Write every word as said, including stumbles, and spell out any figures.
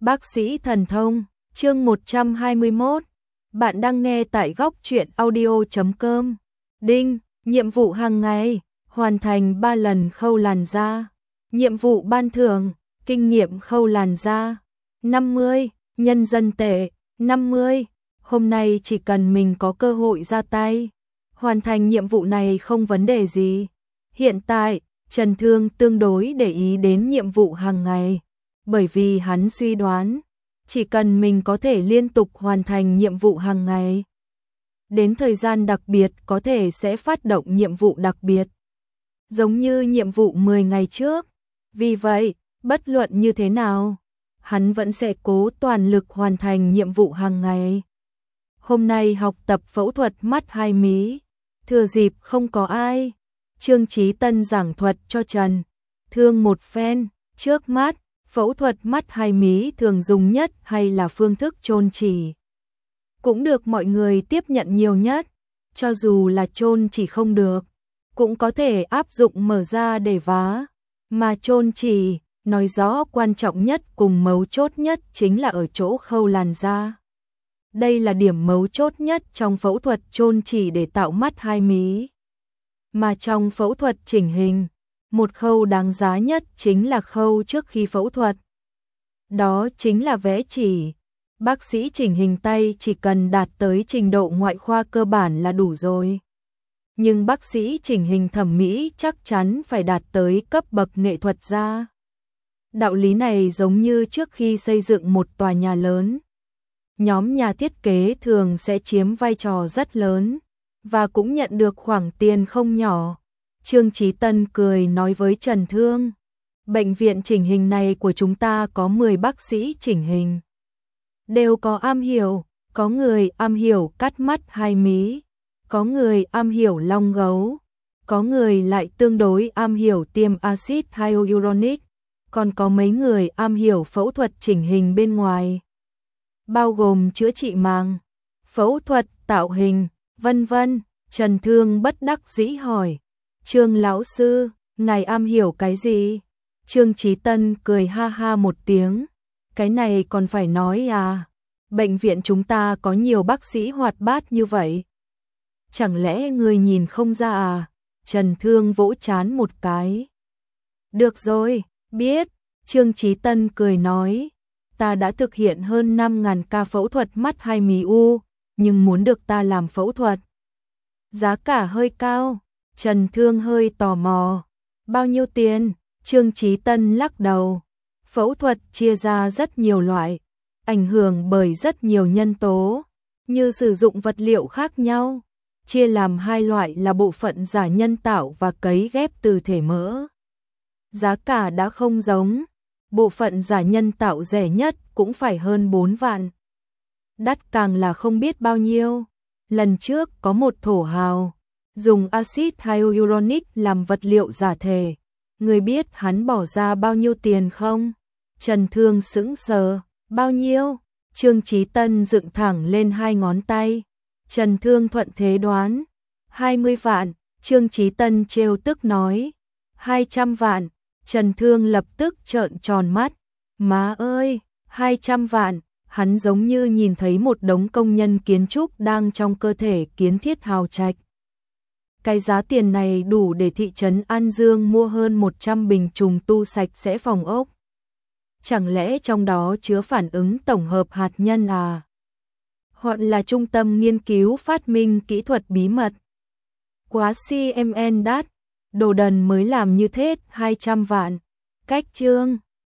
Bác sĩ thần thông, chương một trăm hai mươi mốt. Bạn đang nghe tại góc truyện audio chấm com. Đinh, nhiệm vụ hàng ngày, hoàn thành ba lần khâu làn da. Nhiệm vụ ban thưởng, kinh nghiệm khâu làn da, năm mươi, nhân dân tệ, năm mươi. Hôm nay chỉ cần mình có cơ hội ra tay, hoàn thành nhiệm vụ này không vấn đề gì. Hiện tại, Trần Thương tương đối để ý đến nhiệm vụ hàng ngày, bởi vì hắn suy đoán, chỉ cần mình có thể liên tục hoàn thành nhiệm vụ hàng ngày, đến thời gian đặc biệt có thể sẽ phát động nhiệm vụ đặc biệt, giống như nhiệm vụ mười ngày trước. Vì vậy, bất luận như thế nào, hắn vẫn sẽ cố toàn lực hoàn thành nhiệm vụ hàng ngày. Hôm nay học tập phẫu thuật mắt hai mí, thừa dịp không có ai, Trương Chí Tân giảng thuật cho Trần Thương một phen. Trước mắt, phẫu thuật mắt hai mí thường dùng nhất hay là phương thức chôn chỉ, cũng được mọi người tiếp nhận nhiều nhất. Cho dù là chôn chỉ không được, cũng có thể áp dụng mở ra để vá. Mà chôn chỉ, nói rõ quan trọng nhất cùng mấu chốt nhất chính là ở chỗ khâu làn da. Đây là điểm mấu chốt nhất trong phẫu thuật chôn chỉ để tạo mắt hai mí. Mà trong phẫu thuật chỉnh hình, một khâu đáng giá nhất chính là khâu trước khi phẫu thuật. Đó chính là vẽ chỉ. Bác sĩ chỉnh hình tay chỉ cần đạt tới trình độ ngoại khoa cơ bản là đủ rồi. Nhưng bác sĩ chỉnh hình thẩm mỹ chắc chắn phải đạt tới cấp bậc nghệ thuật gia. Đạo lý này giống như trước khi xây dựng một tòa nhà lớn, nhóm nhà thiết kế thường sẽ chiếm vai trò rất lớn và cũng nhận được khoản tiền không nhỏ. Trương Chí Tân cười nói với Trần Thương, bệnh viện chỉnh hình này của chúng ta có mười bác sĩ chỉnh hình, đều có am hiểu, có người am hiểu cắt mắt hai mí, có người am hiểu long gấu, có người lại tương đối am hiểu tiêm axit hyaluronic, còn có mấy người am hiểu phẫu thuật chỉnh hình bên ngoài, bao gồm chữa trị màng, phẫu thuật tạo hình, vân vân. Trần Thương bất đắc dĩ hỏi, Trương lão sư, ngài am hiểu cái gì? Trương Chí Tân cười ha ha một tiếng, cái này còn phải nói à, bệnh viện chúng ta có nhiều bác sĩ hoạt bát như vậy, chẳng lẽ người nhìn không ra à? Trần Thương vỗ trán một cái. Được rồi, biết. Trương Chí Tân cười nói, ta đã thực hiện hơn năm nghìn ca phẫu thuật mắt hai mí u, nhưng muốn được ta làm phẫu thuật, giá cả hơi cao. Trần Thương hơi tò mò, bao nhiêu tiền? Trương Chí Tân lắc đầu, phẫu thuật chia ra rất nhiều loại, ảnh hưởng bởi rất nhiều nhân tố, như sử dụng vật liệu khác nhau, chia làm hai loại là bộ phận giả nhân tạo và cấy ghép từ thể mỡ. Giá cả đã không giống, bộ phận giả nhân tạo rẻ nhất cũng phải hơn bốn vạn. Đắt càng là không biết bao nhiêu. Lần trước có một thổ hào dùng axit hyaluronic làm vật liệu giả thể, người biết hắn bỏ ra bao nhiêu tiền không? Trần Thương sững sờ, bao nhiêu? Trương Chí Tân dựng thẳng lên hai ngón tay. Trần Thương thuận thế đoán, hai mươi vạn. Trương Chí Tân trêu tức nói, hai trăm vạn. Trần Thương lập tức trợn tròn mắt, má ơi, hai trăm vạn. Hắn giống như nhìn thấy một đống công nhân kiến trúc đang trong cơ thể kiến thiết hào trạch. Cái giá tiền này đủ để thị trấn An Dương mua hơn một trăm bình trùng tu sạch sẽ phòng ốc. Chẳng lẽ trong đó chứa phản ứng tổng hợp hạt nhân à? Hoặc là trung tâm nghiên cứu phát minh kỹ thuật bí mật? Quá xê em en đắt, đồ đần mới làm như thế hai trăm vạn. Cách chương